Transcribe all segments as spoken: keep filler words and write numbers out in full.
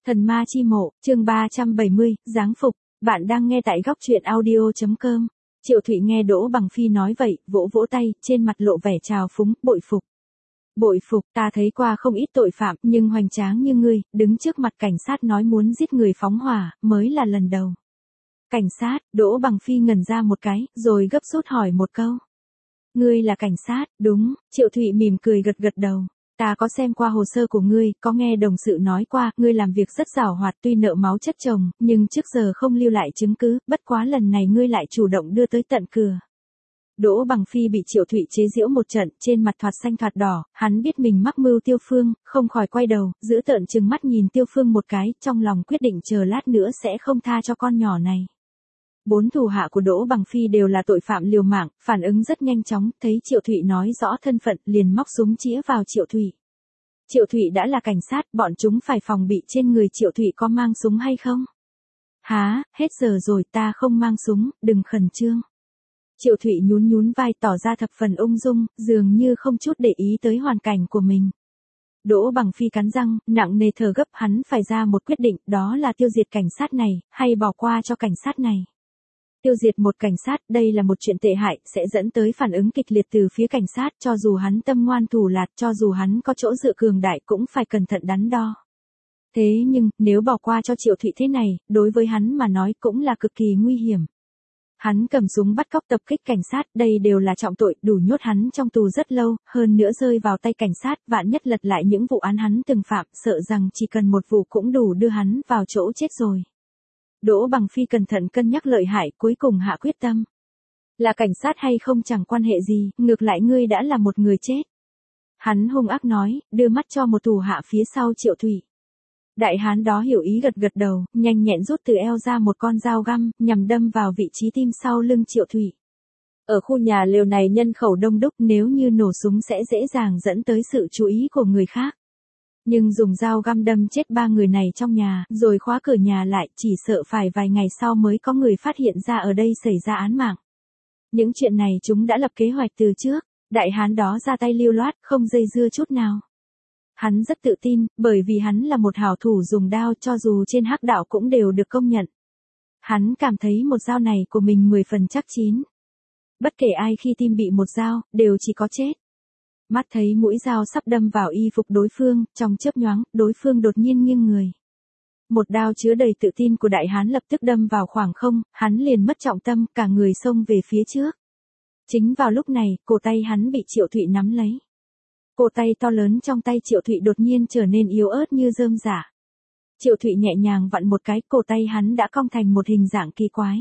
Thần ma chi mộ, chương ba trăm bảy mươi, giáng phục, bạn đang nghe tại góc truyện audio.com. Triệu Thụy nghe Đỗ Bằng Phi nói vậy, vỗ vỗ tay, trên mặt lộ vẻ trào phúng, bội phục. Bội phục, ta thấy qua không ít tội phạm, nhưng hoành tráng như ngươi, đứng trước mặt cảnh sát nói muốn giết người phóng hỏa, mới là lần đầu. Cảnh sát, Đỗ Bằng Phi ngẩn ra một cái, rồi gấp rút hỏi một câu. Ngươi là cảnh sát, đúng, Triệu Thụy mỉm cười gật gật đầu. Ta có xem qua hồ sơ của ngươi, có nghe đồng sự nói qua, ngươi làm việc rất giàu hoạt tuy nợ máu chất chồng, nhưng trước giờ không lưu lại chứng cứ, bất quá lần này ngươi lại chủ động đưa tới tận cửa. Đỗ Bằng Phi bị Triệu Thụy chế giễu một trận, trên mặt thoạt xanh thoạt đỏ, hắn biết mình mắc mưu Tiêu Phương, không khỏi quay đầu, giữ tợn trừng mắt nhìn Tiêu Phương một cái, trong lòng quyết định chờ lát nữa sẽ không tha cho con nhỏ này. Bốn thủ hạ của Đỗ Bằng Phi đều là tội phạm liều mạng, phản ứng rất nhanh chóng, thấy Triệu Thụy nói rõ thân phận, liền móc súng chĩa vào Triệu Thụy. Triệu Thụy đã là cảnh sát, bọn chúng phải phòng bị trên người Triệu Thụy có mang súng hay không? Há, hết giờ rồi, ta không mang súng, đừng khẩn trương. Triệu Thụy nhún nhún vai tỏ ra thập phần ung dung, dường như không chút để ý tới hoàn cảnh của mình. Đỗ Bằng Phi cắn răng, nặng nề thở gấp, hắn phải ra một quyết định, đó là tiêu diệt cảnh sát này, hay bỏ qua cho cảnh sát này. Tiêu diệt một cảnh sát, đây là một chuyện tệ hại, sẽ dẫn tới phản ứng kịch liệt từ phía cảnh sát, cho dù hắn tâm ngoan thủ lạt, cho dù hắn có chỗ dựa cường đại cũng phải cẩn thận đắn đo. Thế nhưng, nếu bỏ qua cho Triệu Thụy thế này, đối với hắn mà nói cũng là cực kỳ nguy hiểm. Hắn cầm súng bắt cóc tập kích cảnh sát, đây đều là trọng tội, đủ nhốt hắn trong tù rất lâu, hơn nữa rơi vào tay cảnh sát, vạn nhất lật lại những vụ án hắn từng phạm, sợ rằng chỉ cần một vụ cũng đủ đưa hắn vào chỗ chết rồi. Đỗ Bằng Phi cẩn thận cân nhắc lợi hại, cuối cùng hạ quyết tâm. Là cảnh sát hay không chẳng quan hệ gì, ngược lại ngươi đã là một người chết. Hắn hung ác nói, đưa mắt cho một thủ hạ phía sau Triệu Thụy. Đại hán đó hiểu ý gật gật đầu, nhanh nhẹn rút từ eo ra một con dao găm, nhằm đâm vào vị trí tim sau lưng Triệu Thụy. Ở khu nhà lều này nhân khẩu đông đúc, nếu như nổ súng sẽ dễ dàng dẫn tới sự chú ý của người khác. Nhưng dùng dao găm đâm chết ba người này trong nhà, rồi khóa cửa nhà lại, chỉ sợ phải vài ngày sau mới có người phát hiện ra ở đây xảy ra án mạng. Những chuyện này chúng đã lập kế hoạch từ trước, đại hán đó ra tay lưu loát, không dây dưa chút nào. Hắn rất tự tin, bởi vì hắn là một hảo thủ dùng đao, cho dù trên hắc đạo cũng đều được công nhận. Hắn cảm thấy một dao này của mình mười phần chắc chín. Bất kể ai khi tim bị một dao, đều chỉ có chết. Mắt thấy mũi dao sắp đâm vào y phục đối phương, trong chớp nhoáng, đối phương đột nhiên nghiêng người. Một đao chứa đầy tự tin của đại hán lập tức đâm vào khoảng không, hắn liền mất trọng tâm, cả người xông về phía trước. Chính vào lúc này, cổ tay hắn bị Triệu Thụy nắm lấy. Cổ tay to lớn trong tay Triệu Thụy đột nhiên trở nên yếu ớt như rơm rả. Triệu Thụy nhẹ nhàng vặn một cái, cổ tay hắn đã cong thành một hình dạng kỳ quái.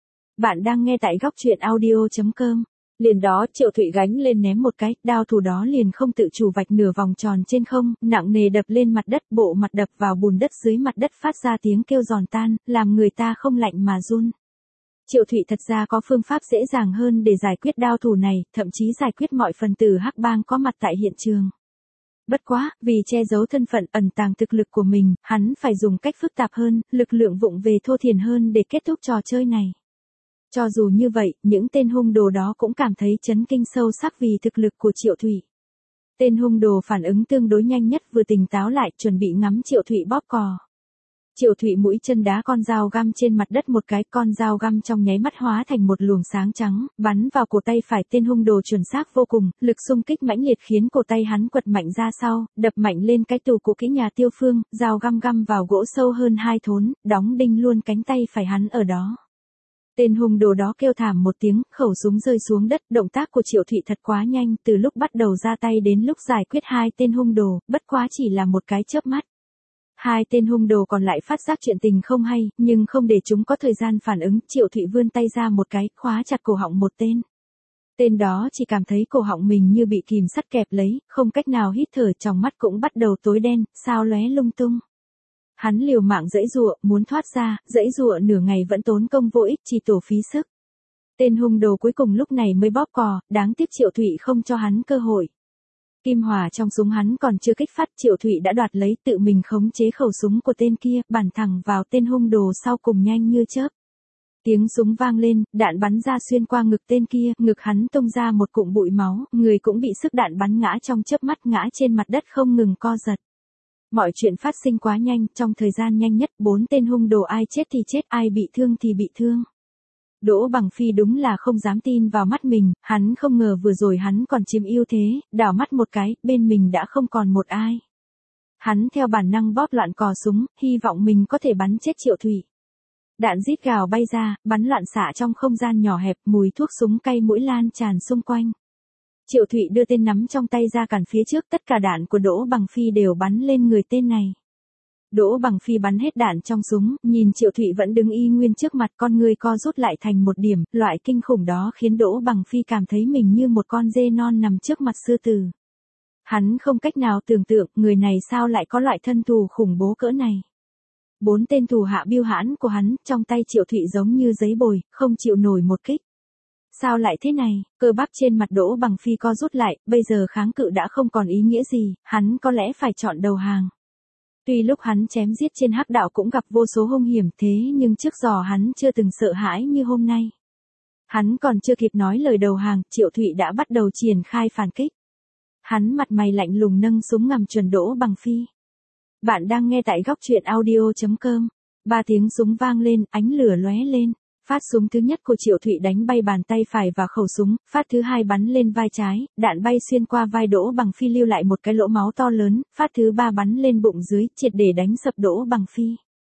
Bạn đang nghe tại góc truyện audio.com. Liền đó Triệu Thụy gánh lên ném một cái, đao thủ đó liền không tự chủ vạch nửa vòng tròn trên không, nặng nề đập lên mặt đất, bộ mặt đập vào bùn đất dưới mặt đất phát ra tiếng kêu giòn tan, làm người ta không lạnh mà run. Triệu Thụy thật ra có phương pháp dễ dàng hơn để giải quyết đao thủ này, thậm chí giải quyết mọi phần tử hắc bang có mặt tại hiện trường. Bất quá, vì che giấu thân phận ẩn tàng thực lực của mình, hắn phải dùng cách phức tạp hơn, lực lượng vụng về thô thiển hơn để kết thúc trò chơi này. Cho dù như vậy, những tên hung đồ đó cũng cảm thấy chấn kinh sâu sắc vì thực lực của Triệu Thụy. Tên hung đồ phản ứng tương đối nhanh nhất, vừa tỉnh táo lại, chuẩn bị ngắm Triệu Thụy bóp cò. Triệu Thụy mũi chân đá con dao găm trên mặt đất một cái, con dao găm trong nháy mắt hóa thành một luồng sáng trắng, bắn vào cổ tay phải tên hung đồ chuẩn xác vô cùng, lực xung kích mãnh liệt khiến cổ tay hắn quật mạnh ra sau, đập mạnh lên cái tủ cũ kỹ nhà Tiêu Phương, dao găm găm vào gỗ sâu hơn hai thốn, đóng đinh luôn cánh tay phải hắn ở đó. Tên hung đồ đó kêu thảm một tiếng, khẩu súng rơi xuống đất, động tác của Triệu Thụy thật quá nhanh, từ lúc bắt đầu ra tay đến lúc giải quyết hai tên hung đồ, bất quá chỉ là một cái chớp mắt. Hai tên hung đồ còn lại phát giác chuyện tình không hay, nhưng không để chúng có thời gian phản ứng, Triệu Thụy vươn tay ra một cái, khóa chặt cổ họng một tên. Tên đó chỉ cảm thấy cổ họng mình như bị kìm sắt kẹp lấy, không cách nào hít thở, trong mắt cũng bắt đầu tối đen, sao lóe lung tung. Hắn liều mạng giãy giụa, muốn thoát ra, giãy giụa nửa ngày vẫn tốn công vô ích, chỉ tổ phí sức. Tên hung đồ cuối cùng lúc này mới bóp cò, đáng tiếc Triệu Thụy không cho hắn cơ hội. Kim hỏa trong súng hắn còn chưa kích phát, Triệu Thụy đã đoạt lấy, tự mình khống chế khẩu súng của tên kia, bắn thẳng vào tên hung đồ sau cùng nhanh như chớp. Tiếng súng vang lên, đạn bắn ra xuyên qua ngực tên kia, ngực hắn tung ra một cụm bụi máu, người cũng bị sức đạn bắn ngã trong chớp mắt, ngã trên mặt đất không ngừng co giật. Mọi chuyện phát sinh quá nhanh, trong thời gian nhanh nhất, bốn tên hung đồ ai chết thì chết, ai bị thương thì bị thương. Đỗ Bằng Phi đúng là không dám tin vào mắt mình, hắn không ngờ vừa rồi hắn còn chiếm ưu thế, đảo mắt một cái, bên mình đã không còn một ai. Hắn theo bản năng bóp loạn cò súng, hy vọng mình có thể bắn chết Triệu Thụy. Đạn rít gào bay ra, bắn loạn xạ trong không gian nhỏ hẹp, mùi thuốc súng cay mũi lan tràn xung quanh. Triệu Thụy đưa tên nắm trong tay ra cản phía trước, tất cả đạn của Đỗ Bằng Phi đều bắn lên người tên này. Đỗ Bằng Phi bắn hết đạn trong súng, nhìn Triệu Thụy vẫn đứng y nguyên trước mặt, con người co rút lại thành một điểm, loại kinh khủng đó khiến Đỗ Bằng Phi cảm thấy mình như một con dê non nằm trước mặt sư tử. Hắn không cách nào tưởng tượng, người này sao lại có loại thân thù khủng bố cỡ này. Bốn tên thủ hạ biêu hãn của hắn, trong tay Triệu Thụy giống như giấy bồi, không chịu nổi một kích. Sao lại thế này, cơ bắp trên mặt Đỗ Bằng Phi co rút lại, bây giờ kháng cự đã không còn ý nghĩa gì, hắn có lẽ phải chọn đầu hàng. Tuy lúc hắn chém giết trên hắc đạo cũng gặp vô số hung hiểm thế nhưng trước giờ hắn chưa từng sợ hãi như hôm nay. Hắn còn chưa kịp nói lời đầu hàng, Triệu Thụy đã bắt đầu triển khai phản kích. Hắn mặt mày lạnh lùng nâng súng ngắm chuẩn Đỗ Bằng Phi. Bạn đang nghe tại góc truyện audio chấm com. Ba tiếng súng vang lên, ánh lửa lóe lên. Phát súng thứ nhất của Triệu Thụy đánh bay bàn tay phải và khẩu súng, phát thứ hai bắn lên vai trái, đạn bay xuyên qua vai Đỗ Bằng Phi lưu lại một cái lỗ máu to lớn, phát thứ ba bắn lên bụng dưới, triệt để đánh sập Đỗ Bằng Phi.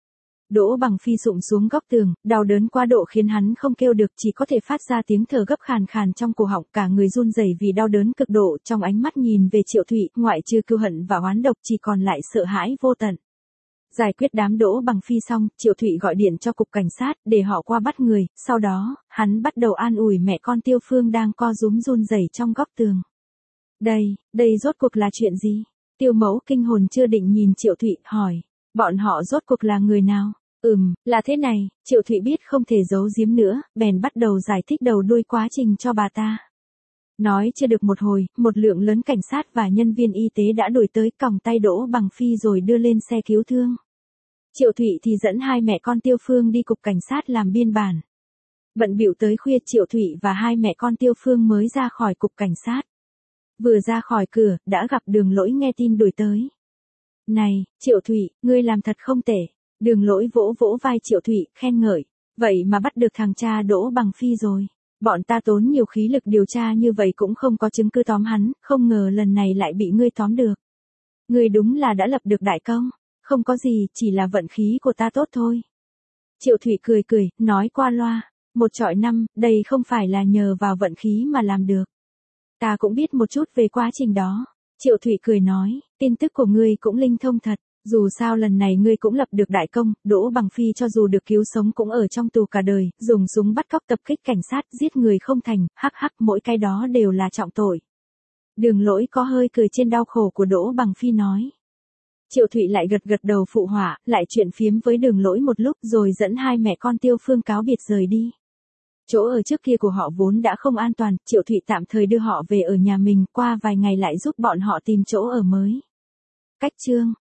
Đỗ Bằng Phi sụm xuống góc tường, đau đớn quá độ khiến hắn không kêu được, chỉ có thể phát ra tiếng thở gấp khàn khàn trong cổ họng, cả người run rẩy vì đau đớn cực độ, trong ánh mắt nhìn về Triệu Thụy, ngoại trừ cừu hận và oán độc chỉ còn lại sợ hãi vô tận. Giải quyết đám Đỗ Bằng Phi xong, Triệu Thụy gọi điện cho cục cảnh sát để họ qua bắt người, sau đó, hắn bắt đầu an ủi mẹ con Tiêu Phương đang co rúm run rẩy trong góc tường. Đây, đây rốt cuộc là chuyện gì? Tiêu Mẫu kinh hồn chưa định nhìn Triệu Thụy, hỏi, bọn họ rốt cuộc là người nào? Ừm, là thế này, Triệu Thụy biết không thể giấu giếm nữa, bèn bắt đầu giải thích đầu đuôi quá trình cho bà ta. Nói chưa được một hồi, một lượng lớn cảnh sát và nhân viên y tế đã đuổi tới, còng tay Đỗ Bằng Phi rồi đưa lên xe cứu thương. Triệu Thụy thì dẫn hai mẹ con Tiêu Phương đi cục cảnh sát làm biên bản. Bận bịu tới khuya, Triệu Thụy và hai mẹ con Tiêu Phương mới ra khỏi cục cảnh sát. Vừa ra khỏi cửa, đã gặp Đường Lỗi nghe tin đuổi tới. Này, Triệu Thụy, ngươi làm thật không tệ. Đường Lỗi vỗ vỗ vai Triệu Thụy, khen ngợi. Vậy mà bắt được thằng cha Đỗ Bằng Phi rồi. Bọn ta tốn nhiều khí lực điều tra như vậy cũng không có chứng cứ tóm hắn, không ngờ lần này lại bị ngươi tóm được. Ngươi đúng là đã lập được đại công. Không có gì, chỉ là vận khí của ta tốt thôi. Triệu Thụy cười cười, nói qua loa. Một trọi năm, đây không phải là nhờ vào vận khí mà làm được. Ta cũng biết một chút về quá trình đó. Triệu Thụy cười nói, tin tức của ngươi cũng linh thông thật. Dù sao lần này ngươi cũng lập được đại công, Đỗ Bằng Phi cho dù được cứu sống cũng ở trong tù cả đời, dùng súng bắt cóc tập kích cảnh sát, giết người không thành, hắc hắc, mỗi cái đó đều là trọng tội. Đường Lỗi có hơi cười trên đau khổ của Đỗ Bằng Phi nói. Triệu Thụy lại gật gật đầu phụ họa, lại chuyện phiếm với Đường Lỗi một lúc rồi dẫn hai mẹ con Tiêu Phương cáo biệt rời đi. Chỗ ở trước kia của họ vốn đã không an toàn, Triệu Thụy tạm thời đưa họ về ở nhà mình, qua vài ngày lại giúp bọn họ tìm chỗ ở mới. Cách chương